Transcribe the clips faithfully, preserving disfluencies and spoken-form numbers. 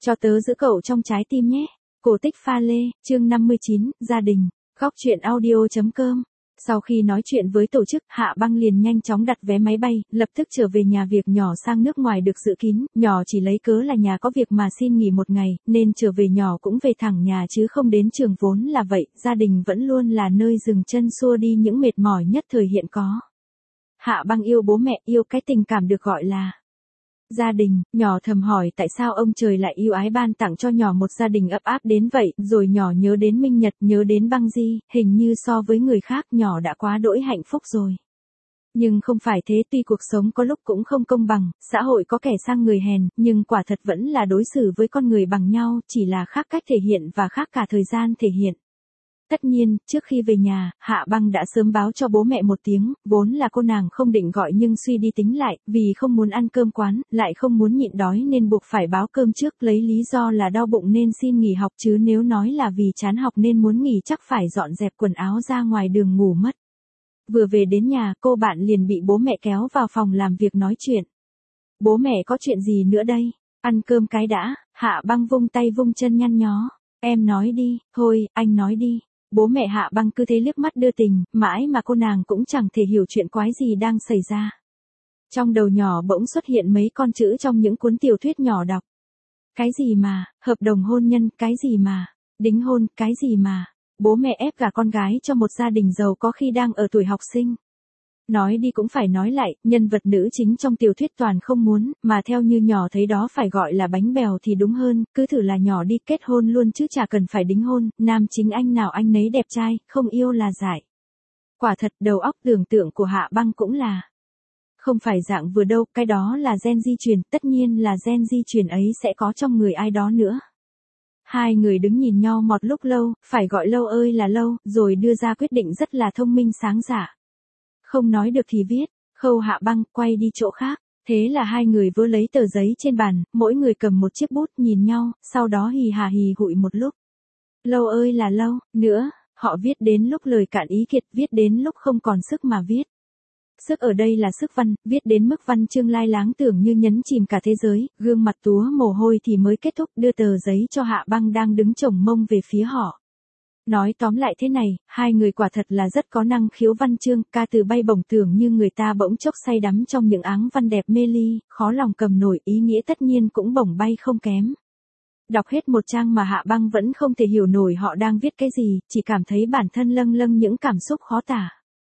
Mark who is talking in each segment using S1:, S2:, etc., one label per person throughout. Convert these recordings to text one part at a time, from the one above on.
S1: Cho tớ giữ cậu trong trái tim nhé. Cổ tích pha lê, chương năm mươi chín, gia đình. Góc truyện audio chấm com. Sau khi nói chuyện với tổ chức, Hạ Băng liền nhanh chóng đặt vé máy bay, lập tức trở về nhà. Việc nhỏ sang nước ngoài được dự kín, nhỏ chỉ lấy cớ là nhà có việc mà xin nghỉ một ngày, nên trở về nhỏ cũng về thẳng nhà chứ không đến trường. Vốn là vậy, gia đình vẫn luôn là nơi dừng chân xua đi những mệt mỏi nhất thời hiện có. Hạ Băng yêu bố mẹ, yêu cái tình cảm được gọi là gia đình. Nhỏ thầm hỏi tại sao ông trời lại yêu ái ban tặng cho nhỏ một gia đình ấp áp đến vậy, rồi nhỏ nhớ đến Minh Nhật, nhớ đến Băng Di, hình như so với người khác nhỏ đã quá đỗi hạnh phúc rồi. Nhưng không phải thế, tuy cuộc sống có lúc cũng không công bằng, xã hội có kẻ sang người hèn, nhưng quả thật vẫn là đối xử với con người bằng nhau, chỉ là khác cách thể hiện và khác cả thời gian thể hiện. Tất nhiên, trước khi về nhà, Hạ Băng đã sớm báo cho bố mẹ một tiếng, vốn là cô nàng không định gọi nhưng suy đi tính lại, vì không muốn ăn cơm quán, lại không muốn nhịn đói nên buộc phải báo cơm trước, lấy lý do là đau bụng nên xin nghỉ học, chứ nếu nói là vì chán học nên muốn nghỉ chắc phải dọn dẹp quần áo ra ngoài đường ngủ mất. Vừa về đến nhà, cô bạn liền bị bố mẹ kéo vào phòng làm việc nói chuyện. Bố mẹ có chuyện gì nữa đây? Ăn cơm cái đã. Hạ Băng vung tay vung chân nhăn nhó. Em nói đi, thôi, anh nói đi. Bố mẹ Hạ Băng cứ thế liếc mắt đưa tình, mãi mà cô nàng cũng chẳng thể hiểu chuyện quái gì đang xảy ra. Trong đầu nhỏ bỗng xuất hiện mấy con chữ trong những cuốn tiểu thuyết nhỏ đọc. Cái gì mà, hợp đồng hôn nhân, cái gì mà, đính hôn, cái gì mà, bố mẹ ép gả con gái cho một gia đình giàu có khi đang ở tuổi học sinh. Nói đi cũng phải nói lại, nhân vật nữ chính trong tiểu thuyết toàn không muốn, mà theo như nhỏ thấy đó phải gọi là bánh bèo thì đúng hơn, cứ thử là nhỏ đi kết hôn luôn chứ chả cần phải đính hôn, nam chính anh nào anh nấy đẹp trai, không yêu là giải. Quả thật đầu óc tưởng tượng của Hạ Băng cũng là không phải dạng vừa đâu, cái đó là gen di truyền, tất nhiên là gen di truyền ấy sẽ có trong người ai đó nữa. Hai người đứng nhìn nhau một lúc lâu, phải gọi lâu ơi là lâu, rồi đưa ra quyết định rất là thông minh sáng dạ. Không nói được thì viết, Khâu Hạ Băng, quay đi chỗ khác. Thế là hai người vớ lấy tờ giấy trên bàn, mỗi người cầm một chiếc bút nhìn nhau, sau đó hì hà hì hụi một lúc. Lâu ơi là lâu, nữa, họ viết đến lúc lời cạn ý kiệt, viết đến lúc không còn sức mà viết. Sức ở đây là sức văn, viết đến mức văn chương lai láng tưởng như nhấn chìm cả thế giới, gương mặt túa mồ hôi thì mới kết thúc, đưa tờ giấy cho Hạ Băng đang đứng chồng mông về phía họ. Nói tóm lại thế này, hai người quả thật là rất có năng khiếu văn chương, ca từ bay bổng tưởng như người ta bỗng chốc say đắm trong những áng văn đẹp mê ly, khó lòng cầm nổi, ý nghĩa tất nhiên cũng bổng bay không kém. Đọc hết một trang mà Hạ Băng vẫn không thể hiểu nổi họ đang viết cái gì, chỉ cảm thấy bản thân lâng lâng những cảm xúc khó tả.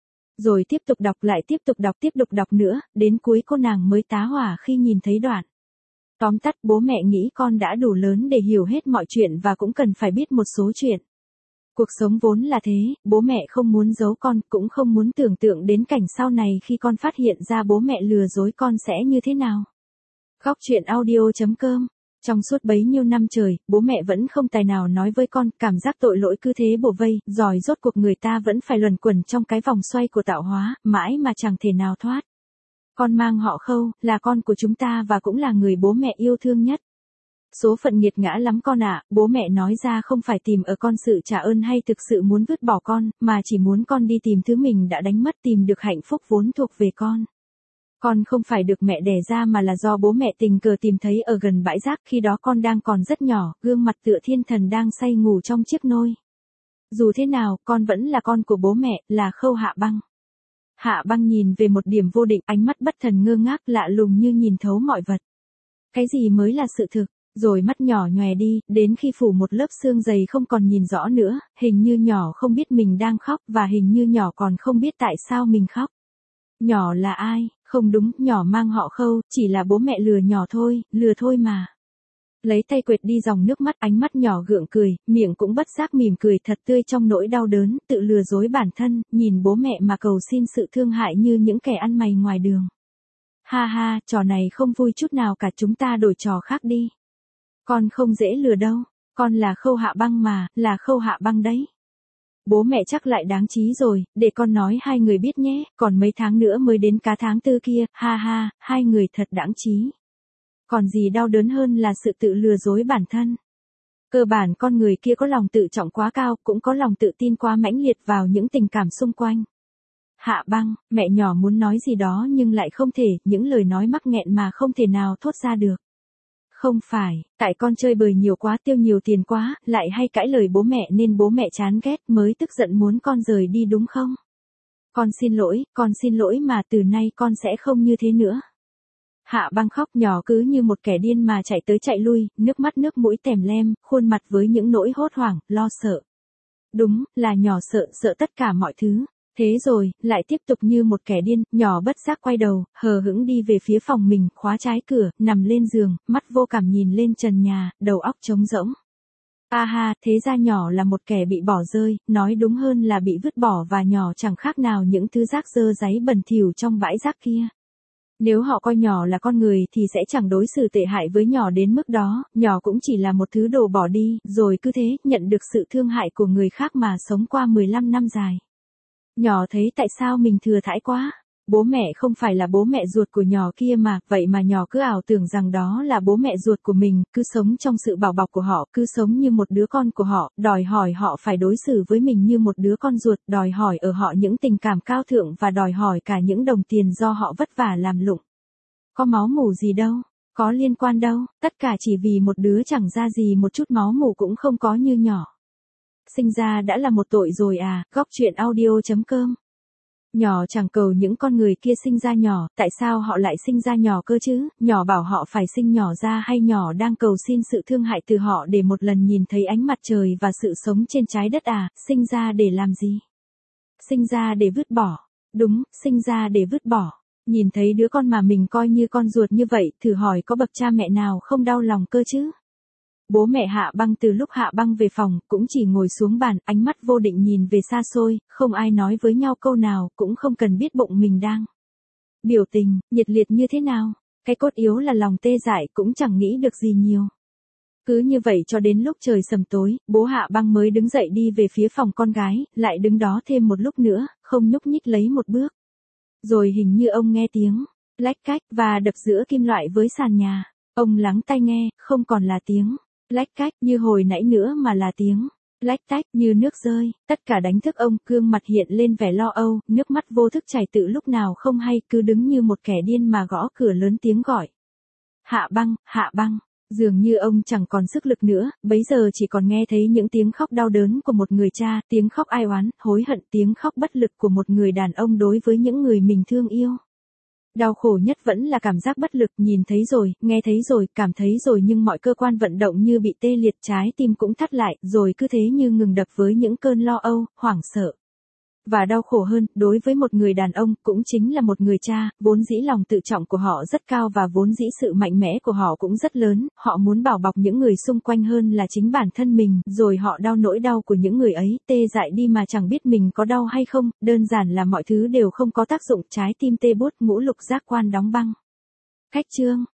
S1: Rồi tiếp tục đọc lại tiếp tục đọc tiếp tục đọc nữa, đến cuối cô nàng mới tá hỏa khi nhìn thấy đoạn. Tóm tắt, bố mẹ nghĩ con đã đủ lớn để hiểu hết mọi chuyện và cũng cần phải biết một số chuyện. Cuộc sống vốn là thế, bố mẹ không muốn giấu con, cũng không muốn tưởng tượng đến cảnh sau này khi con phát hiện ra bố mẹ lừa dối con sẽ như thế nào. Góc truyện audio chấm com. Trong suốt bấy nhiêu năm trời, bố mẹ vẫn không tài nào nói với con, cảm giác tội lỗi cứ thế bủa vây, rồi rốt cuộc người ta vẫn phải luẩn quẩn trong cái vòng xoay của tạo hóa, mãi mà chẳng thể nào thoát. Con mang họ Khâu, là con của chúng ta và cũng là người bố mẹ yêu thương nhất. Số phận nghiệt ngã lắm con ạ, bố mẹ nói ra không phải tìm ở con sự trả ơn hay thực sự muốn vứt bỏ con, mà chỉ muốn con đi tìm thứ mình đã đánh mất, tìm được hạnh phúc vốn thuộc về con. Con không phải được mẹ đẻ ra mà là do bố mẹ tình cờ tìm thấy ở gần bãi rác, khi đó con đang còn rất nhỏ, gương mặt tựa thiên thần đang say ngủ trong chiếc nôi. Dù thế nào, con vẫn là con của bố mẹ, là Khâu Hạ Băng. Hạ Băng nhìn về một điểm vô định, ánh mắt bất thần ngơ ngác lạ lùng như nhìn thấu mọi vật. Cái gì mới là sự thực? Rồi mắt nhỏ nhòe đi, đến khi phủ một lớp sương dày không còn nhìn rõ nữa, hình như nhỏ không biết mình đang khóc và hình như nhỏ còn không biết tại sao mình khóc. Nhỏ là ai? Không đúng, nhỏ mang họ Khâu, chỉ là bố mẹ lừa nhỏ thôi, lừa thôi mà. Lấy tay quệt đi dòng nước mắt, ánh mắt nhỏ gượng cười, miệng cũng bất giác mỉm cười thật tươi trong nỗi đau đớn, tự lừa dối bản thân, nhìn bố mẹ mà cầu xin sự thương hại như những kẻ ăn mày ngoài đường. Ha ha, trò này không vui chút nào cả, chúng ta đổi trò khác đi. Con không dễ lừa đâu, con là Khâu Hạ Băng mà, là Khâu Hạ Băng đấy. Bố mẹ chắc lại đáng trí rồi, để con nói hai người biết nhé, còn mấy tháng nữa mới đến cá tháng tư kia, ha ha, hai người thật đáng trí. Còn gì đau đớn hơn là sự tự lừa dối bản thân. Cơ bản con người kia có lòng tự trọng quá cao, cũng có lòng tự tin quá mãnh liệt vào những tình cảm xung quanh. Hạ Băng, mẹ nhỏ muốn nói gì đó nhưng lại không thể, những lời nói mắc nghẹn mà không thể nào thốt ra được. Không phải, tại con chơi bời nhiều quá tiêu nhiều tiền quá, lại hay cãi lời bố mẹ nên bố mẹ chán ghét mới tức giận muốn con rời đi đúng không? Con xin lỗi, con xin lỗi mà từ nay con sẽ không như thế nữa. Hạ Băng khóc nhỏ cứ như một kẻ điên mà chạy tới chạy lui, nước mắt nước mũi tèm lem, khuôn mặt với những nỗi hốt hoảng, lo sợ. Đúng, là nhỏ sợ, sợ tất cả mọi thứ. Thế rồi, lại tiếp tục như một kẻ điên, nhỏ bất giác quay đầu, hờ hững đi về phía phòng mình, khóa trái cửa, nằm lên giường, mắt vô cảm nhìn lên trần nhà, đầu óc trống rỗng. A ha, thế ra nhỏ là một kẻ bị bỏ rơi, nói đúng hơn là bị vứt bỏ và nhỏ chẳng khác nào những thứ rác dơ dáy bẩn thỉu trong bãi rác kia. Nếu họ coi nhỏ là con người thì sẽ chẳng đối xử tệ hại với nhỏ đến mức đó, nhỏ cũng chỉ là một thứ đồ bỏ đi, rồi cứ thế, nhận được sự thương hại của người khác mà sống qua mười lăm năm dài. Nhỏ thấy tại sao mình thừa thãi quá. Bố mẹ không phải là bố mẹ ruột của nhỏ kia mà, vậy mà nhỏ cứ ảo tưởng rằng đó là bố mẹ ruột của mình, cứ sống trong sự bảo bọc của họ, cứ sống như một đứa con của họ, đòi hỏi họ phải đối xử với mình như một đứa con ruột, đòi hỏi ở họ những tình cảm cao thượng và đòi hỏi cả những đồng tiền do họ vất vả làm lụng. Có máu mủ gì đâu, có liên quan đâu, tất cả chỉ vì một đứa chẳng ra gì một chút máu mủ cũng không có như nhỏ. Sinh ra đã là một tội rồi à, góc truyện audio chấm com. Nhỏ chẳng cầu những con người kia sinh ra nhỏ, tại sao họ lại sinh ra nhỏ cơ chứ, nhỏ bảo họ phải sinh nhỏ ra hay nhỏ đang cầu xin sự thương hại từ họ để một lần nhìn thấy ánh mặt trời và sự sống trên trái đất à, sinh ra để làm gì? Sinh ra để vứt bỏ. Đúng, sinh ra để vứt bỏ. Nhìn thấy đứa con mà mình coi như con ruột như vậy, thử hỏi có bậc cha mẹ nào không đau lòng cơ chứ? Bố mẹ Hạ Băng từ lúc Hạ Băng về phòng, cũng chỉ ngồi xuống bàn, ánh mắt vô định nhìn về xa xôi, không ai nói với nhau câu nào, cũng không cần biết bụng mình đang biểu tình, nhiệt liệt như thế nào. Cái cốt yếu là lòng tê dại, cũng chẳng nghĩ được gì nhiều. Cứ như vậy cho đến lúc trời sầm tối, bố Hạ Băng mới đứng dậy đi về phía phòng con gái, lại đứng đó thêm một lúc nữa, không nhúc nhích lấy một bước. Rồi hình như ông nghe tiếng lách cách và đập giữa kim loại với sàn nhà. Ông lắng tai nghe, không còn là tiếng lách cách như hồi nãy nữa mà là tiếng lách tách như nước rơi, tất cả đánh thức ông, gương mặt hiện lên vẻ lo âu, nước mắt vô thức chảy tự lúc nào không hay, cứ đứng như một kẻ điên mà gõ cửa lớn tiếng gọi. Hạ Băng, Hạ Băng, dường như ông chẳng còn sức lực nữa, bấy giờ chỉ còn nghe thấy những tiếng khóc đau đớn của một người cha, tiếng khóc ai oán, hối hận, tiếng khóc bất lực của một người đàn ông đối với những người mình thương yêu. Đau khổ nhất vẫn là cảm giác bất lực, nhìn thấy rồi, nghe thấy rồi, cảm thấy rồi nhưng mọi cơ quan vận động như bị tê liệt, trái tim cũng thắt lại, rồi cứ thế như ngừng đập với những cơn lo âu, hoảng sợ. Và đau khổ hơn, đối với một người đàn ông, cũng chính là một người cha, vốn dĩ lòng tự trọng của họ rất cao và vốn dĩ sự mạnh mẽ của họ cũng rất lớn, họ muốn bảo bọc những người xung quanh hơn là chính bản thân mình, rồi họ đau nỗi đau của những người ấy, tê dại đi mà chẳng biết mình có đau hay không, đơn giản là mọi thứ đều không có tác dụng, trái tim tê buốt, ngũ lục giác quan đóng băng. Khách chương